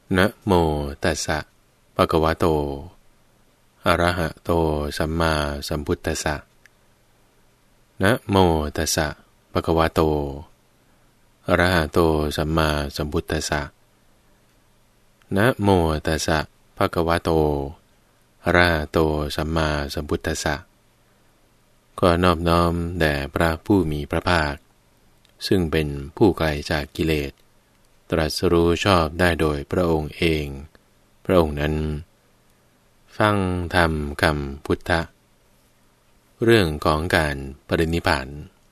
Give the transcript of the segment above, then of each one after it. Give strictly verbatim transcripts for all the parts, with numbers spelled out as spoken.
นะโมตัสสะภะคะวะโตอะระหะโตสัมมาสัมพุทธัสสะนะโมตัสสะภะคะวะโตอะระหะโตสัมมาสัมพุทธัสสะนะโมตัสสะภะคะวะโตอะระหะโตสัมมาสัมพุทธัสสะขอนอบน้อมแด่พระผู้มีพระภาคซึ่งเป็นผู้ไกลจากกิเลสตรัสรู้ชอบได้โดยพระองค์เองพระองค์นั้นฟังธรรมคำพุทธะเรื่องของการปรินิพพาน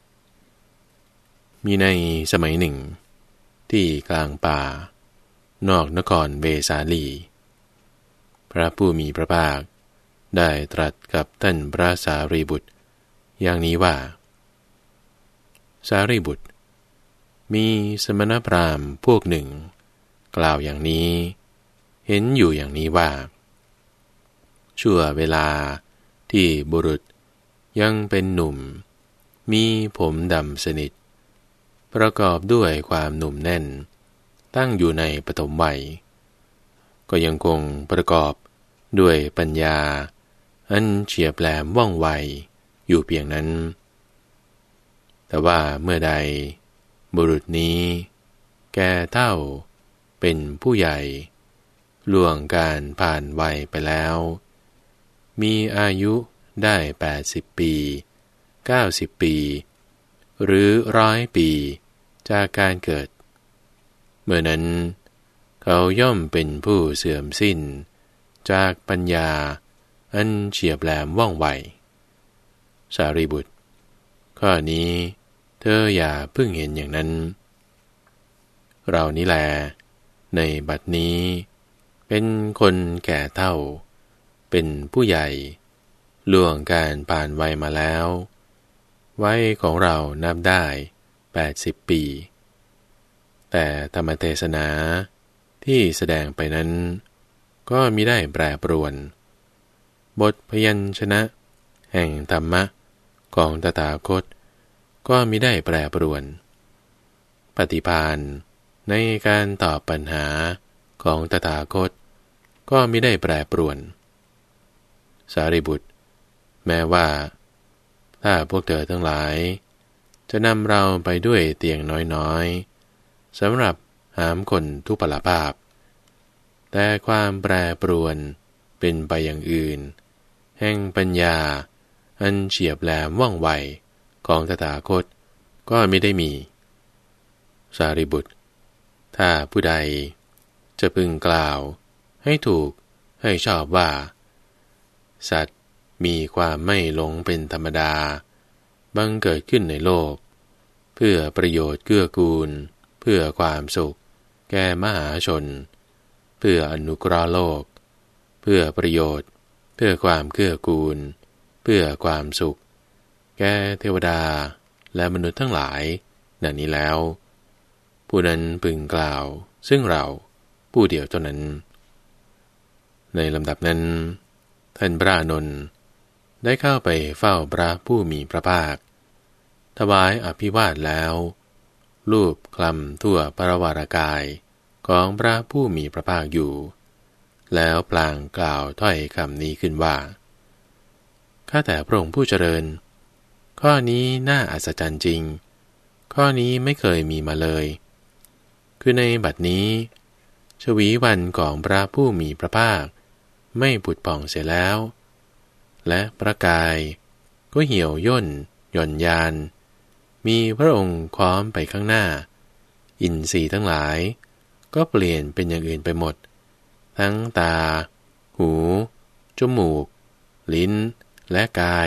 มีในสมัยหนึ่งที่กลางป่านอกนครเวสาลีพระผู้มีพระภาคได้ตรัสกับท่านพระสารีบุตรอย่างนี้ว่าสารีบุตรมีสมณพราหมณ์พวกหนึ่งกล่าวอย่างนี้เห็นอยู่อย่างนี้ว่าชั่วเวลาที่บุรุษยังเป็นหนุ่มมีผมดำสนิทประกอบด้วยความหนุ่มแน่นตั้งอยู่ในปฐมวัยก็ยังคงประกอบด้วยปัญญาอันเฉียบแหลมว่องไวอยู่เพียงนั้นแต่ว่าเมื่อใดบุรุษนี้แก่เฒ่าเป็นผู้ใหญ่ล่วงการผ่านวัยไปแล้วมีอายุได้แปดสิบปีเก้าสิบปีหรือร้อยปีจากการเกิดเมื่อนั้นเขาย่อมเป็นผู้เสื่อมสิ้นจากปัญญาอันเฉียบแหลมว่องไวสารีบุตรข้อนี้เธออย่าเพิ่งเห็นอย่างนั้นเรานี่แลในบัดนี้เป็นคนแก่เฒ่าเป็นผู้ใหญ่ล่วงการผ่านวัยมาแล้ววัยของเรานับได้แปดสิบปีแต่ธรรมเทศนาที่แสดงไปนั้นก็มิได้แปรปรวนบทพยัญชนะแห่งธรรมะของตถาคตก็มิได้แปรปรวนปฏิภาณในการตอบปัญหาของตถาคตก็มิได้แปรปรวนสารีบุตรแม้ว่าถ้าพวกเธอทั้งหลายจะนำเราไปด้วยเตียงน้อยๆสำหรับหามคนทุพพลภาพแต่ความแปรปรวนเป็นไปอย่างอื่นแห่งปัญญาอันเฉียบแหลมว่องไวของตถาคตก็ไม่ได้มีสารีบุตรถ้าผู้ใดจะพึงกล่าวให้ถูกให้ชอบว่าสัตว์มีความไม่หลงเป็นธรรมดาบังเกิดขึ้นในโลกเพื่อประโยชน์เกื้อกูลเพื่อความสุขแก่มหาชนเพื่ออนุเคราะห์โลกเพื่อประโยชน์เพื่อความเกื้อกูลเพื่อความสุขแก่เทวดาและมนุษย์ทั้งหลายดังนี้แล้วผู้นั้นพึงกล่าวซึ่งเราผู้เดียวเท่านั้นในลำดับนั้นท่านพระอานนท์ได้เข้าไปเฝ้าพระผู้มีพระภาคถวายอภิวาทแล้วลูบคลำทั่วพระวรากายของพระผู้มีพระภาคอยู่แล้วพลางกล่าวถ้อยคำนี้ขึ้นว่าข้าแต่พระองค์ผู้เจริญข้อนี้น่าอัศจรรย์จริงข้อนี้ไม่เคยมีมาเลยคือในบัดนี้ชวีวันของพระผู้มีพระภาคไม่ผุดผ่องเสียแล้วและพระกายก็เหี่ยวย่นหย่อนยานมีพระองค์ค้อมไปข้างหน้าอินทรีย์ทั้งหลายก็เปลี่ยนเป็นอย่างอื่นไปหมดทั้งตาหูจมูกลิ้นและกาย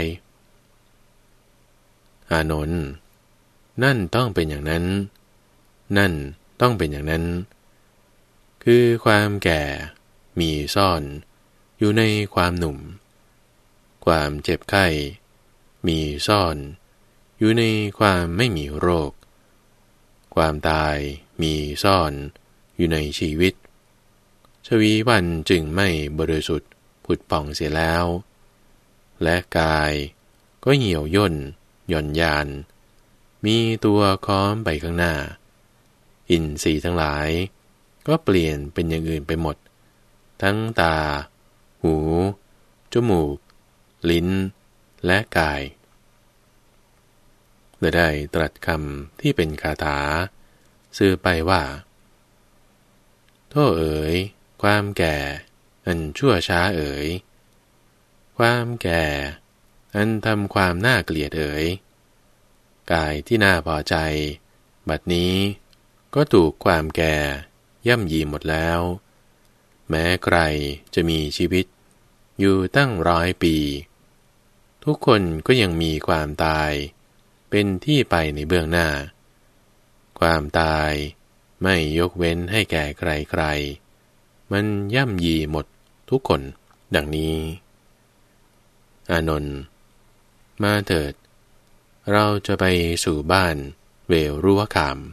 อานนท์นั่นต้องเป็นอย่างนั้นนั่นต้องเป็นอย่างนั้นคือความแก่มีซ่อนอยู่ในความหนุ่มความเจ็บไข้มีซ่อนอยู่ในความไม่มีโรคความตายมีซ่อนอยู่ในชีวิตชวีวันจึงไม่บริสุทธิ์ผุดผ่องเสียแล้วและกายก็เหี่ยวย่นหย่อนยานมีตัวค้อมไปข้างหน้าอินทรีย์ทั้งหลายก็เปลี่ยนเป็นอย่างอื่นไปหมดทั้งตาหูจมูกลิ้นและกายและได้ตรัสคำที่เป็นคาถาสื่อไปว่าโธ่เอ๋ยความแก่อันชั่วช้าเอ๋ยความแก่อันทำความน่าเกลียดเอ๋ยกายที่น่าพอใจบัดนี้ก็ถูกความแก่ย่ำยีหมดแล้วแม้ใครจะมีชีวิตอยู่ตั้งร้อยปีทุกคนก็ยังมีความตายเป็นที่ไปในเบื้องหน้าความตายไม่ยกเว้นให้แก่ใครๆมันย่ำยีหมดทุกคนดังนี้อานนท์มาเถิดเราจะไปสู่บ้านเวรุวคาม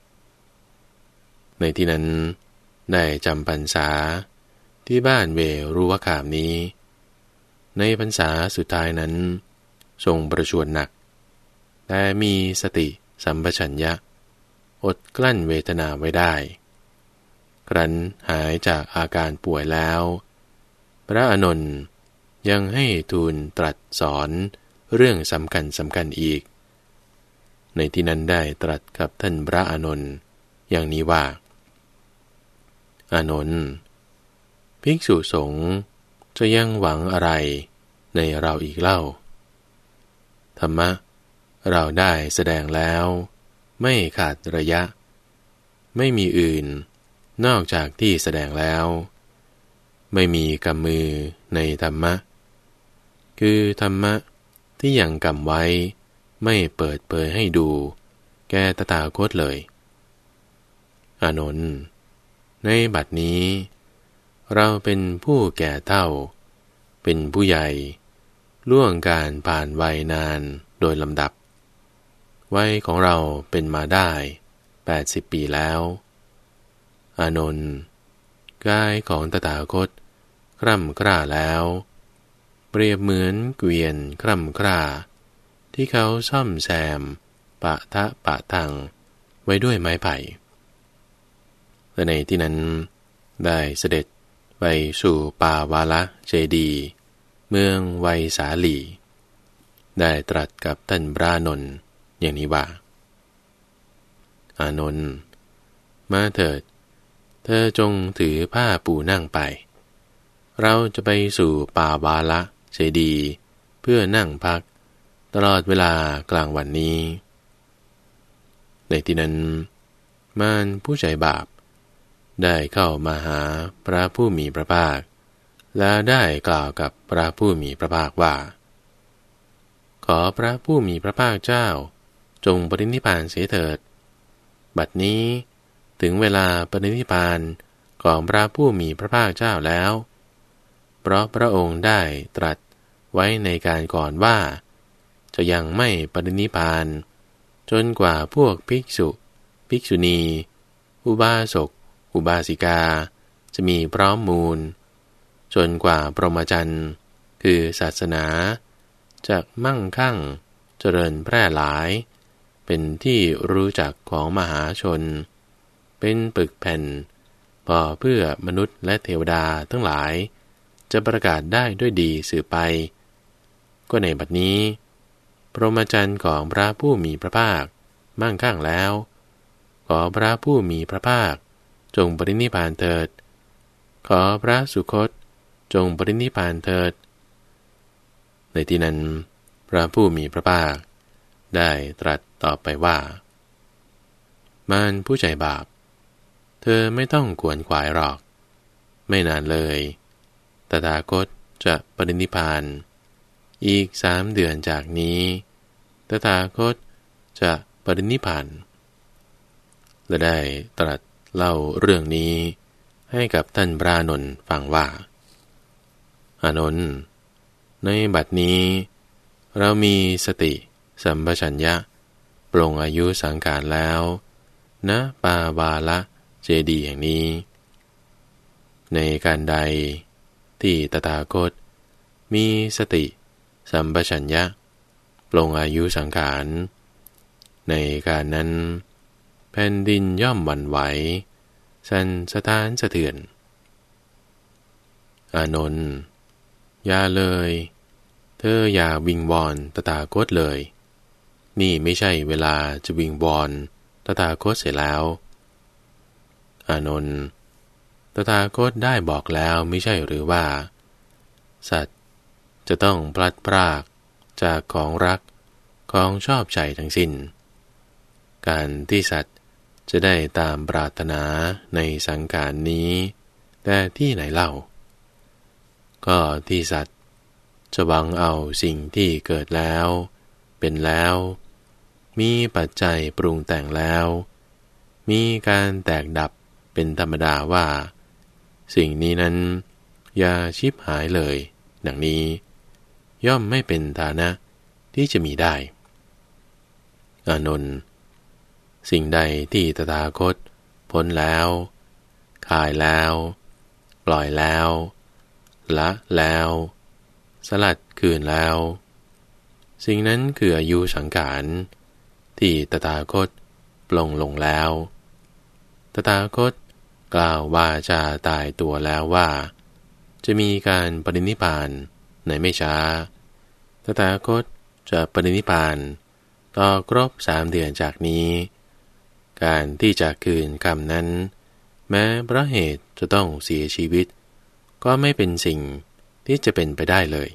ในที่นั้นได้จำพรรษาที่บ้านเวรุวคามนี้ในพรรษาสุดท้ายนั้นทรงประชวรหนักแต่มีสติสัมปชัญญะอดกลั้นเวทนาไว้ได้ครั้นหายจากอาการป่วยแล้วพระอานนท์ยังให้ทูลตรัสสอนเรื่องสำคัญสำคัญอีกในที่นั้นได้ตรัสกับท่านพระอานนท์อย่างนี้ว่าอานนท์ภิกษุสงฆ์จะยังหวังอะไรในเราอีกเล่าธรรมะเราได้แสดงแล้วไม่ขาดระยะไม่มีอื่นนอกจากที่แสดงแล้วไม่มีกำมือในธรรมะคือธรรมะที่ยังกำไว้ไม่เปิดเผยให้ดูแก่ตถาคตเลยอานนท์ในบัดนี้เราเป็นผู้แก่เฒ่าเป็นผู้ใหญ่ล่วงการผ่านวัยนานโดยลำดับวัยของเราเป็นมาได้แปดสิบปีแล้วอานนท์กายของตถาคตคร่ำคร่าแล้วเปรียบเหมือนเกวียนคร่ำคร่าที่เขาซ่อมแซมปะทะปะทังไว้ด้วยไม้ไผ่และในที่นั้นได้เสด็จไปสู่ป่าวาละเจดีย์เมืองไวยสาลีได้ตรัสกับท่านพระอานนท์อย่างนี้ว่าอานนท์มาเถิดเธอจงถือผ้าปูนั่งไปเราจะไปสู่ป่าวาละเจดีย์เพื่อนั่งพักตลอดเวลากลางวันนี้ในที่นั้นมารผู้ใจบาปได้เข้ามาหาพระผู้มีพระภาคและได้กล่าวกับพระผู้มีพระภาคว่าขอพระผู้มีพระภาคเจ้าจงปรินิพพานเสียเถิดบัดนี้ถึงเวลาปรินิพพานของพระผู้มีพระภาคเจ้าแล้วเพราะพระองค์ได้ตรัสไว้ในการก่อนว่าจะยังไม่ปรินิพพานจนกว่าพวกภิกษุภิกษุณีอุบาสกอุบาสิกาจะมีพร้อมมูลจนกว่าพรหมจรรย์คือศาสนาจะมั่งคั่งเจริญแพร่หลายเป็นที่รู้จักของมหาชนเป็นปึกแผ่นพอเพื่อมนุษย์และเทวดาทั้งหลายจะประกาศได้ด้วยดีสืบไปก็ในบัดนี้พรหมจรรย์ของพระผู้มีพระภาคมั่งคั่งแล้วขอพระผู้มีพระภาคจงปรินิพพานเถิดขอพระสุคตจงปรินิพพานเถิดในที่นั้นพระผู้มีพระภาคได้ตรัสต่อไปว่ามารผู้ใจบาปเธอไม่ต้องกวนขวายหรอกไม่นานเลยตถาคตจะปรินิพพานอีกสามเดือนจากนี้ตถาคตจะปรินิพพานและได้ตรัสเล่าเรื่องนี้ให้กับท่านพระอานนท์ฟังว่าอานนท์ในบัดนี้เรามีสติสัมปชัญญะปลงอายุสังขารแล้วณปาวาละเจดีย์แห่งนี้ในการใดที่ตถาคตมีสติสัมปชัญญะปลงอายุสังขารในการนั้นแผ่นดินย่อมหวั่นไหวสั่นสะท้านสะเทือนอานนท์อย่าเลยเธออย่าวิงวอนตถาคตเลยนี่ไม่ใช่เวลาจะวิงวอนตถาคตเสร็จแล้วอานนท์ตถาคตได้บอกแล้วไม่ใช่หรือว่าสัตว์จะต้องพลัดพรากจากของรักของชอบใจทั้งสิ้นการที่สัตว์จะได้ตามปรารถนาในสังขารนี้แต่ที่ไหนเล่าก็ที่สัตว์จะหวังเอาสิ่งที่เกิดแล้วเป็นแล้วมีปัจจัยปรุงแต่งแล้วมีการแตกดับเป็นธรรมดาว่าสิ่งนี้นั้นอย่าชิบหายเลยดังนี้ย่อมไม่เป็นฐานะที่จะมีได้อานนท์สิ่งใดที่ตถาคตพ้นแล้วคายแล้วปล่อยแล้วละแล้วสลัดคืนแล้วสิ่งนั้นคืออายุสังขารที่ตถาคตปลงลงแล้วตถาคตกล่าวว่าจะตายตัวแล้วว่าจะมีการปรินิพพานในไม่ช้าตถาคตจะปรินิพพานต่อครบสามเดือนจากนี้การที่จะคืนคำนั้นแม้เพราะเหตุจะต้องเสียชีวิตก็ไม่เป็นสิ่งที่จะเป็นไปได้เลย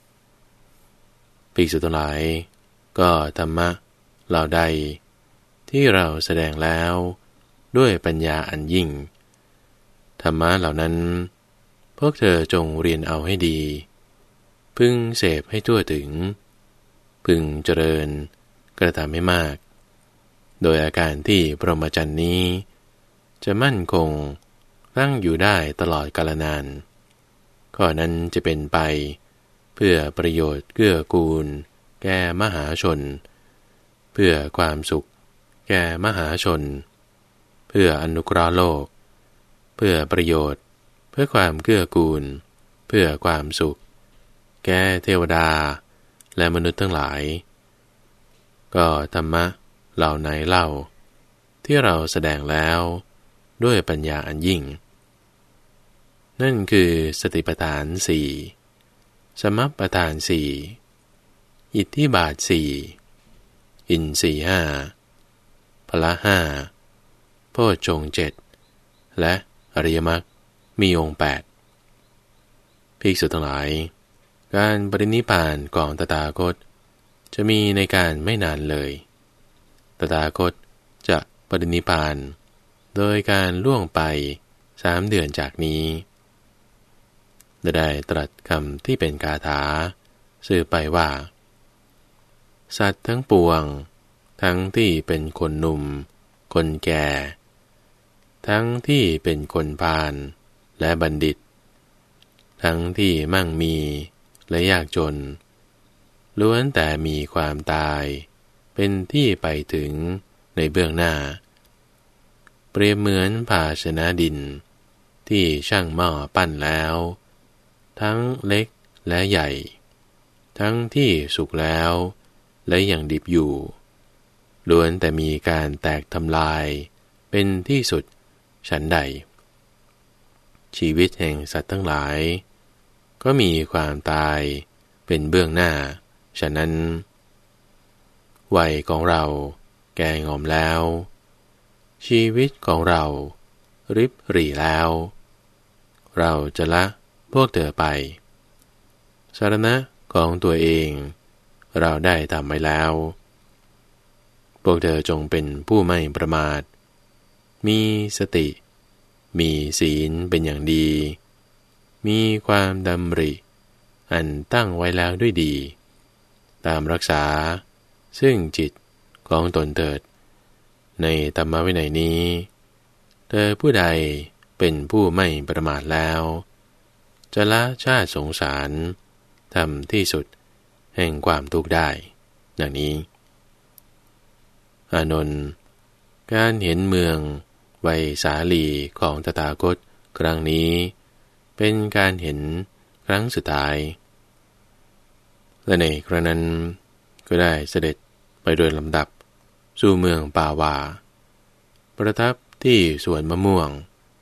ภิกษุทั้งหลายก็ธรรมะเหล่าใดที่เราแสดงแล้วด้วยปัญญาอันยิ่งธรรมะเหล่านั้นพวกเธอจงเรียนเอาให้ดีพึงเสพให้ทั่วถึงพึงเจริญกระทำให้มากโดยอาการที่พรหมจรรย์นี้จะมั่นคงตั้งอยู่ได้ตลอดกาลนานข้อนั้นจะเป็นไปเพื่อประโยชน์เกื้อกูลแก่มหาชนเพื่อความสุขแก่มหาชนเพื่ออนุเคราะห์โลกเพื่อประโยชน์เพื่อความเกื้อกูลเพื่อความสุขแก่เทวดาและมนุษย์ทั้งหลายก็ธรรมะเหล่าไหนเล่าที่เราแสดงแล้วด้วยปัญญาอันยิ่งนั่นคือสติปัฏฐานสี่สมัปปทานสี่อิทธิบาทสี่อินทรีย์ห้าพละห้าโพชฌงค์เจ็ดและอริยมรรคมีองค์แปดภิกษุทั้งหลายการปรินิพพานของตถาคตจะมีในการไม่นานเลยตถาคตจะปรินิพพานโดยการล่วงไปสามเดือนจากนี้ได้ตรัสคำที่เป็นคาถาสื่อไปว่าสัตว์ทั้งปวงทั้งที่เป็นคนหนุ่มคนแก่ทั้งที่เป็นคนพาลและบัณฑิตทั้งที่มั่งมีและยากจนล้วนแต่มีความตายเป็นที่ไปถึงในเบื้องหน้าเปรียบเหมือนภาชนะดินที่ช่างหม้อปั้นแล้วทั้งเล็กและใหญ่ทั้งที่สุกแล้วและยังดิบอยู่ล้วนแต่มีการแตกทำลายเป็นที่สุดฉันใดชีวิตแห่งสัตว์ทั้งหลายก็มีความตายเป็นเบื้องหน้าฉะนั้นวัยของเราแก่งอมแล้วชีวิตของเราริบหรี่แล้วเราจะละพวกเธอไปสรณะของตัวเองเราได้ทำไว้แล้วพวกเธอจงเป็นผู้ไม่ประมาทมีสติมีศีลเป็นอย่างดีมีความดำริอันตั้งไว้แล้วด้วยดีตามรักษาซึ่งจิตของตนเถิดในธรรมวินัยนี้เธอผู้ใดเป็นผู้ไม่ประมาทแล้วจะละชาติสงสารทำที่สุดแห่งความทุกข์ได้ดังนี้อานนท์การเห็นเมืองไวสาลีของตถาคตครั้งนี้เป็นการเห็นครั้งสุดท้ายและในครั้งนั้นก็ได้เสด็จไปโดยลำดับสู่เมืองปาวาประทับที่สวนมะม่วง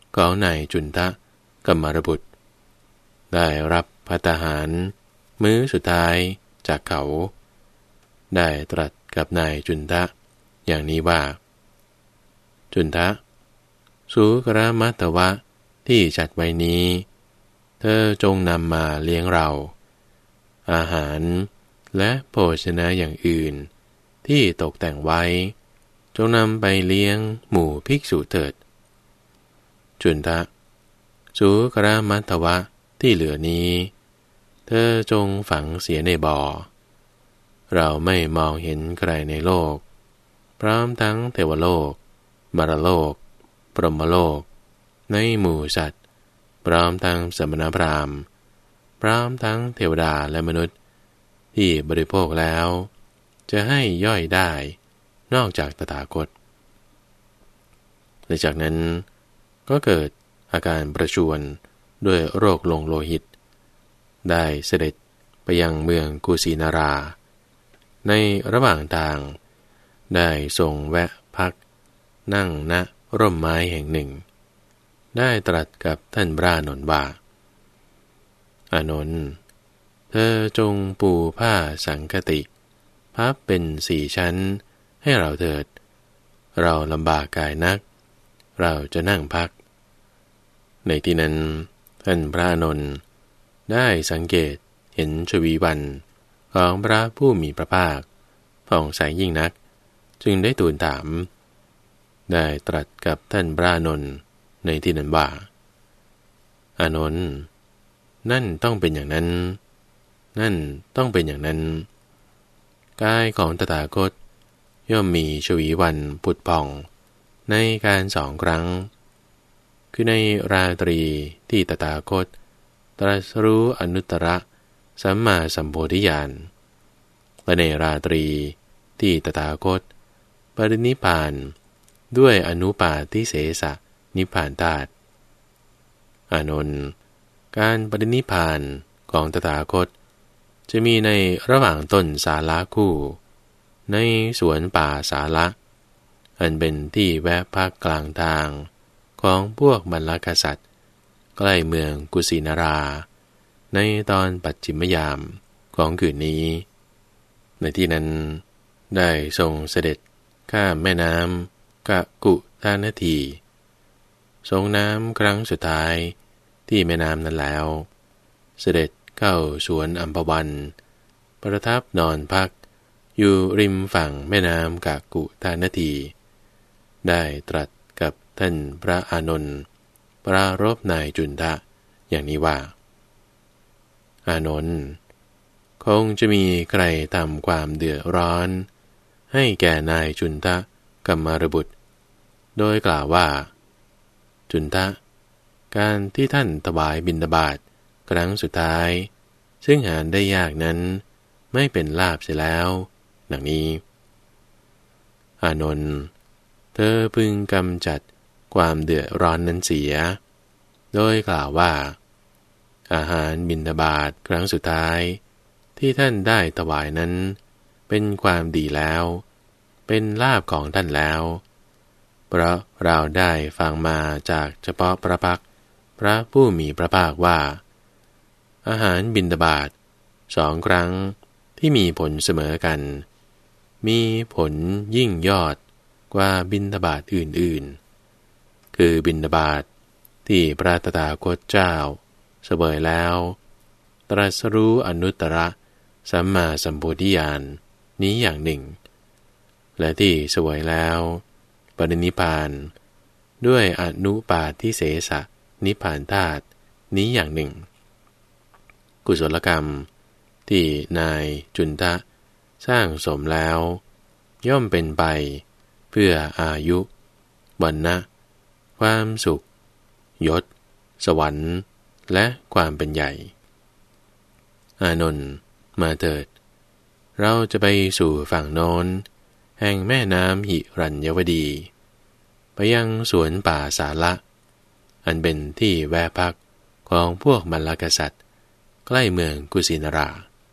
ของนายจุนทะกัมมารบุตรได้รับภัตตาหารมื้อสุดท้ายจากเขาได้ตรัสกับนายจุนทะอย่างนี้ว่าจุนทะสุกรมัตตวะที่จัดไว้นี้เธอจงนำมาเลี้ยงเราอาหารและโภชนะอย่างอื่นที่ตกแต่งไว้จงนำไปเลี้ยงหมู่ภิกษุเถิดจุนทะสุกรมัตตวะที่เหลือนี้เธอจงฝังเสียในบ่อเราไม่มองเห็นใครในโลกพร้อมทั้งเทวโลกมรโลกพรหมโลกในหมู่สัตว์พร้อมทั้งสมณพราหมณ์พร้อมทั้งเทวดาและมนุษย์ที่บริโภคแล้วจะให้ย่อยได้นอกจากตถาคตและจากนั้นก็เกิดอาการประชวรด้วยโรคลงโลหิตได้เสด็จไปยังเมืองกุสินาราในระหว่างทางได้ทรงแวะพักนั่งณร่มไม้แห่งหนึ่งได้ตรัสกับท่านพระอานนท์ว่าอานนท์เธอจงปูผ้าสังคติพับเป็นสี่ชั้นให้เราเถิดเราลำบากกายนักเราจะนั่งพักในที่นั้นท่านพระอานนท์ได้สังเกตเห็นชวีวันของพระผู้มีพระภาคผ่องใสยิ่งนักจึงได้ทูลถามได้ตรัสกับท่านพระอานนท์ในที่นั้นว่าอานนท์นั่นต้องเป็นอย่างนั้นนั่นต้องเป็นอย่างนั้นกายของตถาคตย่อมมีชวีวันผุดผ่องในการสองครั้งคือในราตรีที่ตถาคตตรัสรู้อนุตตรสัมมาสัมโพธิญาณและในราตรีที่ตถาคตปรินิพพานด้วยอนุปาทิเสสนิพพานธาตุอานนท์การปรินิพพานของตถาคตจะมีในระหว่างต้นสาละคู่ในสวนป่าสาละอันเป็นที่แวะพักกลางทางของพวกมลกษัตริย์ใกล้เมืองกุสินาราในตอนปัจฉิมยามของคืนนี้ในที่นั้นได้ทรงเสด็จข้ามแม่น้ำกะกุทานาทีทรงน้ำครั้งสุดท้ายที่แม่น้ำนั้นแล้วเสด็จเข้าสวนอัมพวันประทับนอนพักอยู่ริมฝั่งแม่น้ำกะกุทานาทีได้ตรัสกับท่านพระอานนท์ปรารภนายจุนทะอย่างนี้ว่าอานนท์คงจะมีใครทำความเดือดร้อนให้แก่นายจุนทะกัมมารบุตรโดยกล่าวว่าจุนทะการที่ท่านถวายบิณฑบาตครั้งสุดท้ายซึ่งหาได้ยากนั้นไม่เป็นลาภเสียแล้วดังนี้อานนท์เธอพึงกำจัดความเดือดร้อนนั้นเสียโดยกล่าวว่าอาหารบิณฑบาตครั้งสุดท้ายที่ท่านได้ถวายนั้นเป็นความดีแล้วเป็นลาภของท่านแล้วเพราะเราได้ฟังมาจากเฉพาะพระพักตร์พระผู้มีพระภาคว่าอาหารบิณฑบาตสองครั้งที่มีผลเสมอกันมีผลยิ่งยอดกว่าบิณฑบาตอื่นๆคือบิณฑบาตที่พระตถาคตเจ้าเสวยแล้วตรัสรู้อนุตตรสัมมาสัมโพธิญาณนี้อย่างหนึ่งและที่เสวยแล้วปรินิพพานด้วยอนุปาทิเสสนิพพานธาตุนี้อย่างหนึ่งกุศลกรรมที่นายจุนทะสร้างสมแล้วย่อมเป็นไปเพื่ออายุวรรณะความสุขยศสวรรค์และความเป็นใหญ่อานนท์มาเถิดเราจะไปสู่ฝั่งโน้นแห่งแม่น้ำหิรัญยวดีไปยังสวนป่าสาละอันเป็นที่แวะพักของพวกมลกษัตริย์ใกล้เมืองกุสินารา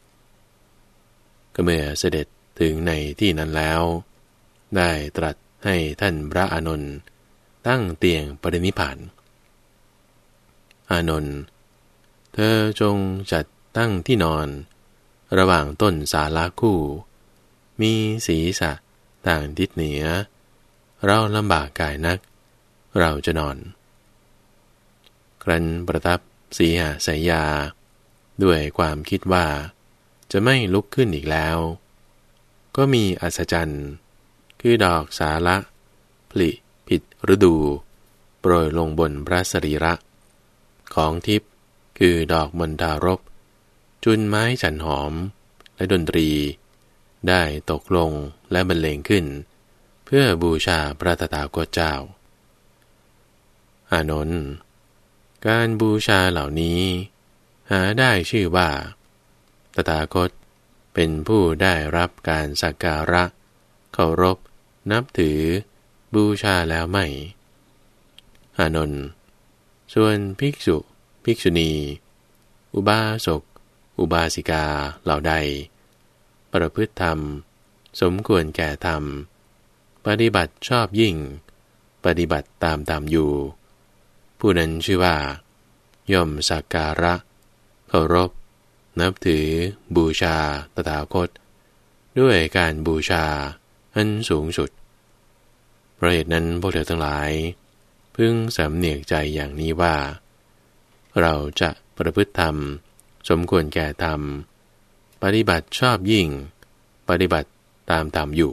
ก็เมื่อเสด็จถึงในที่นั้นแล้วได้ตรัสให้ท่านพระอานนท์ตั้งเตียงปรินิพพานอานนท์เธอจงจัดตั้งที่นอนระหว่างต้นสาลาคู่มีศีรษะต่างทิศเหนือเราลำบากกายนักเราจะนอนครั้นประทับสีหสายยาด้วยความคิดว่าจะไม่ลุกขึ้นอีกแล้วก็มีอัศจรรย์คือดอกสาละผลิผิดฤดูโปรยลงบนพระสรีระของทิพย์คือดอกมณฑารพจุนไม้จันหอมและดนตรีได้ตกลงและบรรเลงขึ้นเพื่อบูชาพระตถาคตเจ้าอานนท์การบูชาเหล่านี้หาได้ชื่อว่าตถาคตเป็นผู้ได้รับการสักการะเคารพนับถือบูชาแล้วไม่อานนท์ส่วนภิกษุภิกษุณีอุบาสกอุบาสิกาเหล่าใดประพฤติธรรมสมควรแก่ธรรมปฏิบัติชอบยิ่งปฏิบัติตามตามอยู่ผู้นั้นชื่อว่าย่อมสักการะเคารพนับถือบูชาตถาคตด้วยการบูชาอันสูงสุดเพราะเหตุนั้นพวกเธอทั้งหลายพึงสำเนียกใจอย่างนี้ว่าเราจะประพฤติธรรมสมควรแก่ธรรมปฏิบัติชอบยิ่งปฏิบัติตามตามอยู่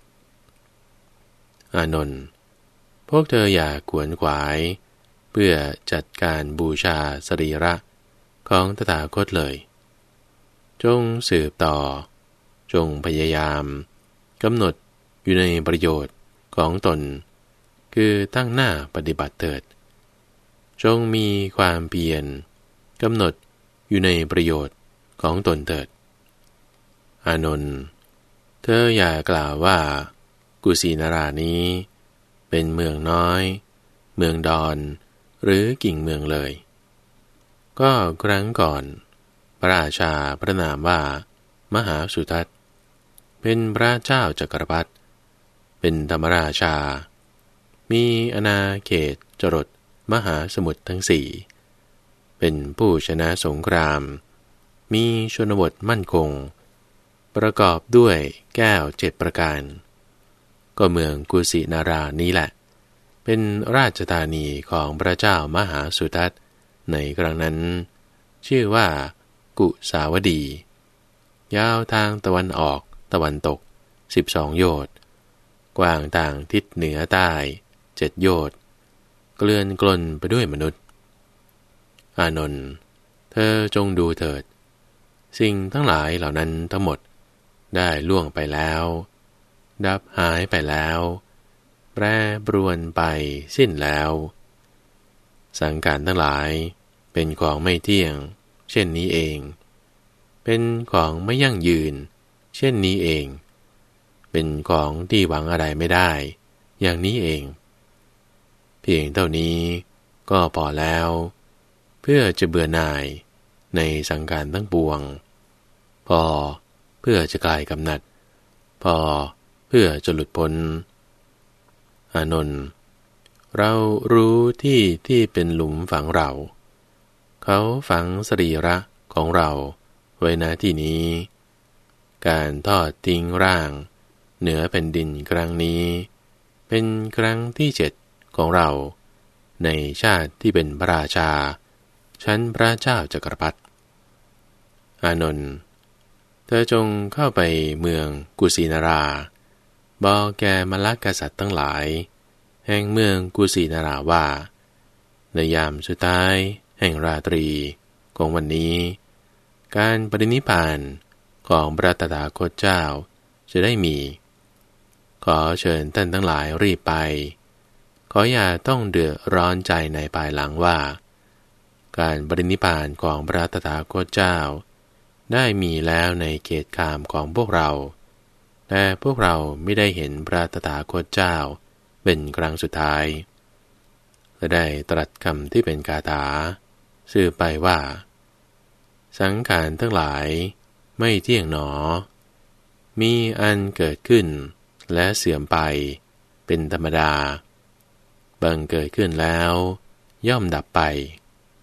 อานนท์พวกเธออย่าขวนขวายเพื่อจัดการบูชาสรีระของตถาคตเลยจงสืบต่อจงพยายามกำหนดอยู่ในประโยชน์ของตนคือตั้งหน้าปฏิบัติเถิดจงมีความเพียรกำหนดอยู่ในประโยชน์ของตนเถิดอานนท์เธออย่ากล่าวว่ากุสินารานี้เป็นเมืองน้อยเมืองดอนหรือกิ่งเมืองเลยก็ครั้งก่อนพระราชาพระนามว่ามหาสุทัศน์เป็นพระเจ้าจักรพรรดิเป็นธรรมราชามีอาณาเขตจรดมหาสมุทรทั้งสี่เป็นผู้ชนะสงครามมีชนบทมั่นคงประกอบด้วยแก้วเจ็ดประการก็เมืองกุสินารานี้แหละเป็นราชธานีของพระเจ้ามหาสุทัศน์ในครั้งนั้นชื่อว่ากุสาวดียาวทางตะวันออกตะวันตกสิบสองโยชน์กว้างต่างทิศเหนือใต้เจ็ดโยชน์เกลื่อนกลนไปด้วยมนุษย์อานนท์เธอจงดูเถิดสิ่งทั้งหลายเหล่านั้นทั้งหมดได้ล่วงไปแล้วดับหายไปแล้วแปรปรวนไปสิ้นแล้วสังขารทั้งหลายเป็นของไม่เที่ยงเช่นนี้เองเป็นของไม่ยั่งยืนเช่นนี้เองเป็นของที่หวังอะไรไม่ได้อย่างนี้เองเพียงเท่านี้ก็พอแล้วเพื่อจะเบื่อหน่ายในสังขารทั้งปวงพอเพื่อจะคลายกำหนัดพอเพื่อจะหลุดพ้นอานนท์เรารู้ที่ที่เป็นหลุมฝังเราเขาฝังสรีระของเราไว้ณที่นี้การทอดทิ้งร่างเหนือแผ่นดินครั้งนี้เป็นครั้งที่เจ็ดของเราในชาติที่เป็นพระราชาชั้นพระเจ้าจักรพรรดิอานนท์เธอจงเข้าไปเมืองกุสินาราบอกแก่มลกษัตริย์ทั้งหลายแห่งเมืองกุสินาราว่าในยามสุดท้ายแห่งราตรีของวันนี้การปรินิพพานของพระตถาคตเจ้าจะได้มีขอเชิญท่านทั้งหลายรีบไปขออย่าต้องเดือดร้อนใจในภายหลังว่าการปรินิพพานของพระตถาคตเจ้าได้มีแล้วในเขตคามของพวกเราแต่พวกเราไม่ได้เห็นพระตถาคตเจ้าเป็นครั้งสุดท้ายและได้ตรัสคำที่เป็นคาถาสื่อไปว่าสังขารทั้งหลายไม่เที่ยงหนอมีอันเกิดขึ้นและเสื่อมไปเป็นธรรมดาบังเกิดขึ้นแล้วย่อมดับไป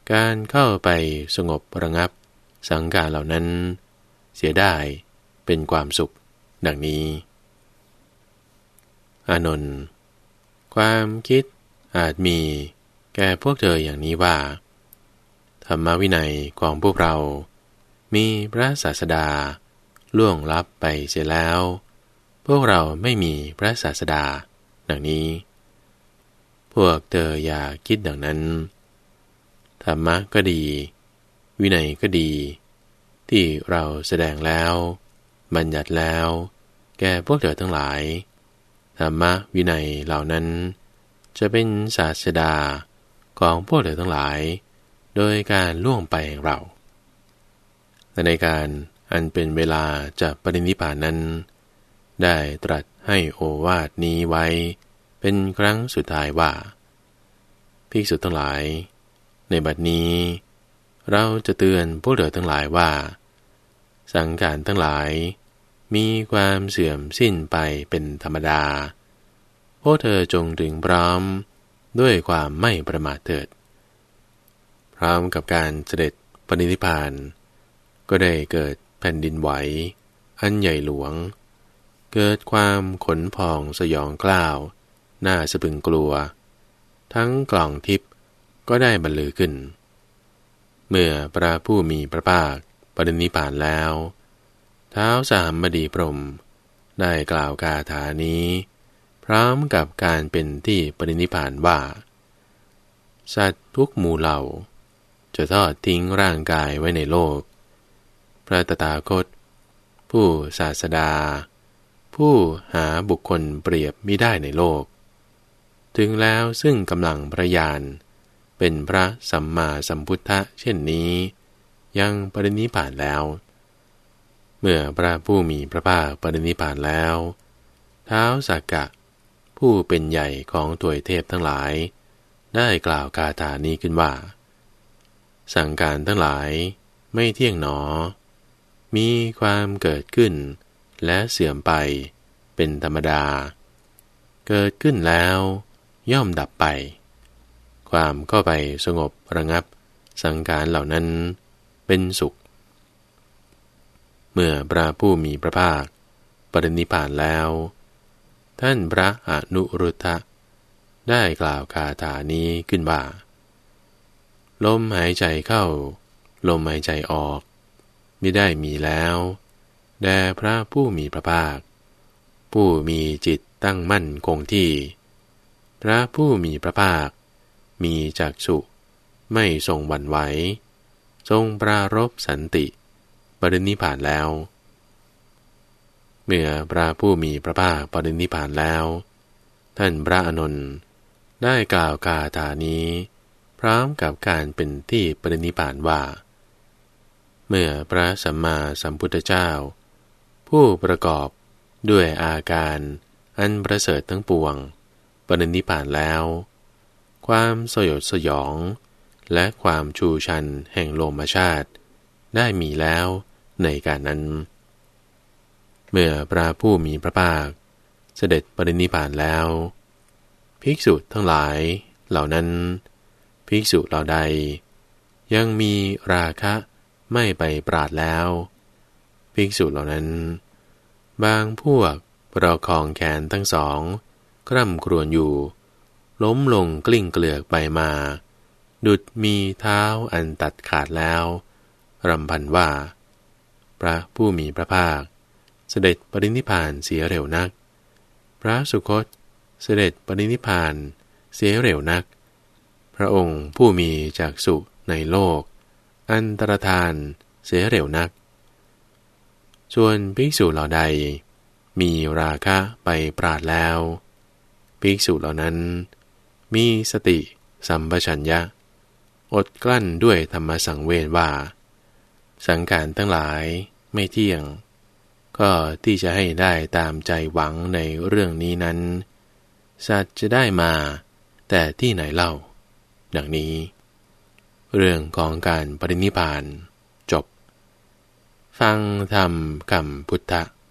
การเข้าไปสงบระงับสังขารเหล่านั้นเสียได้เป็นความสุขดังนี้อานนท์ความคิดอาจมีแก่พวกเธออย่างนี้ว่าธรรมวินัยของพวกเรามีพระศาสดาล่วงลับไปเสียแล้วพวกเราไม่มีพระศาสดาดังนี้พวกเธออย่าคิดดังนั้นธรรมะก็ดีวินัยก็ดีที่เราแสดงแล้วบัญญัติแล้วแก่พวกเธอทั้งหลายธรรมะวินัยเหล่านั้นจะเป็นศาสดาของพวกเธอทั้งหลายโดยการล่วงไปแห่งเราและในการอันเป็นเวลาจะปรินิพพานนั้นได้ตรัสให้โอวาทนี้ไว้เป็นครั้งสุดท้ายว่าภิกษุทั้งหลายในบัดนี้เราจะเตือนพวกเธอทั้งหลายว่าสังขารทั้งหลายมีความเสื่อมสิ้นไปเป็นธรรมดาพวกเธอจงถึงพร้อมด้วยความไม่ประมาทเถิดพร้อมกับการเสด็จปรินิพพานก็ได้เกิดแผ่นดินไหวอันใหญ่หลวงเกิดความขนพองสยองกล้าวน่าสะพรึงกลัวทั้งกล่องทิพย์ก็ได้บรรลือขึ้นเมื่อพระผู้มีพระภาคปรินิพพานแล้วท้าวสามบดีพรหมได้กล่าวคาถานี้พร้อมกับการเป็นที่ปรินิพพานว่าสัตว์ทุกหมู่เหล่าจะทอดทิ้งร่างกายไว้ในโลกพระตถาคตผู้ศาสดาผู้หาบุคคลเปรียบมิได้ในโลกถึงแล้วซึ่งกำลังพระญาณเป็นพระสัมมาสัมพุทธะเช่นนี้ยังปรินิพพานแล้วเมื่อพระผู้มีพระภาคปรินิพพานแล้วท้าวสักกะผู้เป็นใหญ่ของทวยเทพทั้งหลายได้กล่าวคาถานี้ขึ้นว่าสังขารทั้งหลายไม่เที่ยงหนอมีความเกิดขึ้นและเสื่อมไปเป็นธรรมดาเกิดขึ้นแล้วย่อมดับไปความเข้าไปสงบระงับสังขารเหล่านั้นเป็นสุขเมื่อพระผู้มีพระภาคปรินิพพานแล้วท่านพระอนุรุทธะได้กล่าวคาถานี้ขึ้นว่าลมหายใจเข้าลมหายใจออกมิได้มีแล้วแด่พระผู้มีพระภาคผู้มีจิตตั้งมั่นคงที่พระผู้มีพระภาคมีจักษุไม่ทรงหวั่นไหวทรงปรารภสันติปรินิพพานแล้วเมื่อพระผู้มีพระภาคปรินิพพานแล้วท่านพระอานนท์ได้กล่าวคาถานี้พร้อมกับการเป็นที่ปรินิพพานว่าเมื่อพระสัมมาสัมพุทธเจ้าผู้ประกอบด้วยอาการอันประเสริฐทั้งปวงปรินิพพานแล้วความสยดสยองและความชูชันแห่งโลมชาติได้มีแล้วในการนั้นเมื่อพระผู้มีพระภาคเสด็จปรินิพพานแล้วภิกษุทั้งหลายเหล่านั้นภิกษุเหล่าใดยังมีราคะไม่ไปปราดแล้วภิกษุเหล่านั้นบางพวกประคองแขนทั้งสองคร่ำครวญอยู่ล้มลงกลิ้งเกลือกไปมาดุจมีเท้าอันตัดขาดแล้วรำพันว่าพระผู้มีพระภาคเสด็จปรินิพพานเสียเร็วนักพระสุคตเสด็จปรินิพพานเสียเร็วนักพระองค์ผู้มีจักษุในโลกอันตรธานเสียเร็วนักส่วนภิกษุเหล่าใดมีราคะไปปราดแล้วภิกษุเหล่านั้นมีสติสัมปชัญญะอดกลั้นด้วยธรรมสังเวชว่าสังขารทั้งหลายไม่เที่ยงก็ที่จะให้ได้ตามใจหวังในเรื่องนี้นั้นสัตว์จะได้มาแต่ที่ไหนเล่าดังนี้เรื่องของการปรินิพพานจบฟังธรรมคำพุทธ